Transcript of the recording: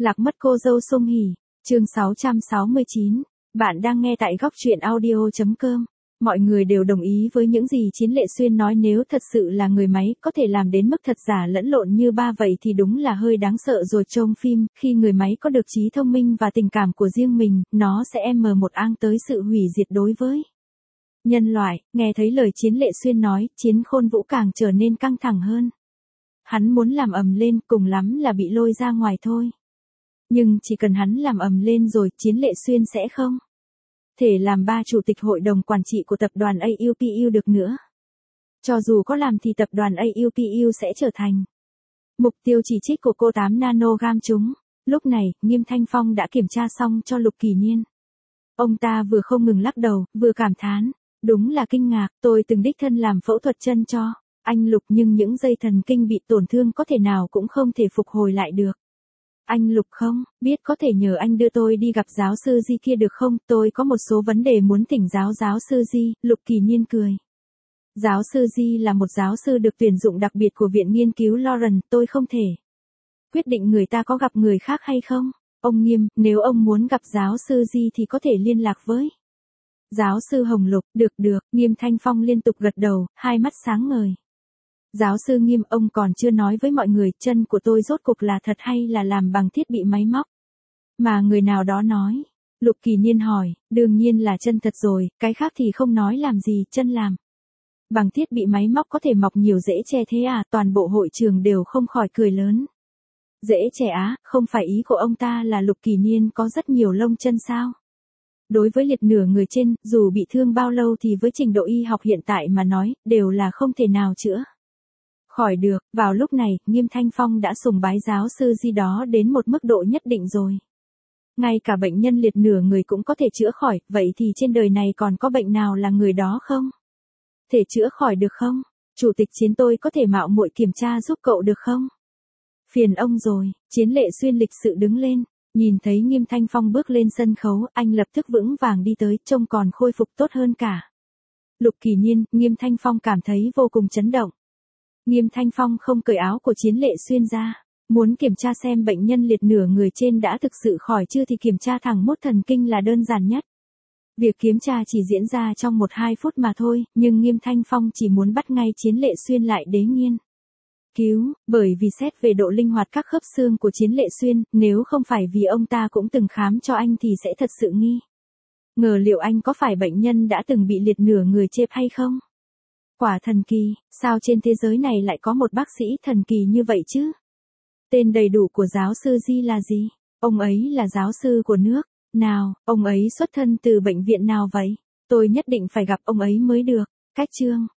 Lạc mất cô dâu Song Hỷ, chương 669. Bạn đang nghe tại góc truyện audio.com. Mọi người đều đồng ý với những gì Chiến Lệ Xuyên nói, nếu thật sự là người máy có thể làm đến mức thật giả lẫn lộn như ba vậy thì đúng là hơi đáng sợ rồi. Trong phim, khi người máy có được trí thông minh và tình cảm của riêng mình, nó sẽ một ang tới sự hủy diệt đối với nhân loại. Nghe thấy lời Chiến Lệ Xuyên nói, Chiến Khôn Vũ càng trở nên căng thẳng hơn. Hắn muốn làm ầm lên, cùng lắm là bị lôi ra ngoài thôi. Nhưng chỉ cần hắn làm ầm lên rồi, Chiến Lệ Xuyên sẽ không thể làm ba chủ tịch hội đồng quản trị của tập đoàn AUPU được nữa. Cho dù có làm thì tập đoàn AUPU sẽ trở thành mục tiêu chỉ trích của cô 8 nanogam chúng. Lúc này, Nghiêm Thanh Phong đã kiểm tra xong cho Lục Kỳ Niên. Ông ta vừa không ngừng lắc đầu, vừa cảm thán. Đúng là kinh ngạc, tôi từng đích thân làm phẫu thuật chân cho anh Lục, nhưng những dây thần kinh bị tổn thương có thể nào cũng không thể phục hồi lại được. Anh Lục không, biết có thể nhờ anh đưa tôi đi gặp giáo sư Di kia được không? Tôi có một số vấn đề muốn thỉnh giáo sư Di. Lục Kỳ Niên cười. Giáo sư Di là một giáo sư được tuyển dụng đặc biệt của Viện Nghiên cứu Lawrence, tôi không thể quyết định người ta có gặp người khác hay không. Ông Nghiêm, nếu ông muốn gặp giáo sư Di thì có thể liên lạc với giáo sư Hồng Lục. Được, Nghiêm Thanh Phong liên tục gật đầu, hai mắt sáng ngời. Giáo sư Nghiêm, ông còn chưa nói với mọi người chân của tôi rốt cuộc là thật hay là làm bằng thiết bị máy móc mà người nào đó nói. Lục Kỳ Niên hỏi, đương nhiên là chân thật rồi, cái khác thì không nói làm gì. Chân làm bằng thiết bị máy móc có thể mọc nhiều rễ tre thế à? Toàn bộ hội trường đều không khỏi cười lớn. Rễ tre á? Không phải ý của ông ta là Lục Kỳ Niên có rất nhiều lông chân sao? Đối với liệt nửa người trên, dù bị thương bao lâu thì với trình độ y học hiện tại mà nói, đều là không thể nào chữa khỏi được. Vào lúc này, Nghiêm Thanh Phong đã sùng bái giáo sư Di đó đến một mức độ nhất định rồi. Ngay cả bệnh nhân liệt nửa người cũng có thể chữa khỏi, vậy thì trên đời này còn có bệnh nào là người đó không thể chữa khỏi được không? Chủ tịch Chiến, tôi có thể mạo muội kiểm tra giúp cậu được không? Phiền ông rồi. Chiến Lệ Xuyên lịch sự đứng lên. Nhìn thấy Nghiêm Thanh Phong bước lên sân khấu, anh lập tức vững vàng đi tới, trông còn khôi phục tốt hơn cả Lục Kỳ Niên. Nghiêm Thanh Phong cảm thấy vô cùng chấn động. Nghiêm Thanh Phong không cởi áo của Chiến Lệ Xuyên ra. Muốn kiểm tra xem bệnh nhân liệt nửa người trên đã thực sự khỏi chưa thì kiểm tra thẳng mốt thần kinh là đơn giản nhất. Việc kiểm tra chỉ diễn ra trong 1-2 phút mà thôi, nhưng Nghiêm Thanh Phong chỉ muốn bắt ngay Chiến Lệ Xuyên lại để nghiên cứu, bởi vì xét về độ linh hoạt các khớp xương của Chiến Lệ Xuyên, nếu không phải vì ông ta cũng từng khám cho anh thì sẽ thật sự nghi ngờ liệu anh có phải bệnh nhân đã từng bị liệt nửa người chếp hay không. Quả thần kỳ, sao trên thế giới này lại có một bác sĩ thần kỳ như vậy chứ? Tên đầy đủ của giáo sư Di là gì? Ông ấy là giáo sư của nước nào? Ông ấy xuất thân từ bệnh viện nào vậy? Tôi nhất định phải gặp ông ấy mới được. Cách chương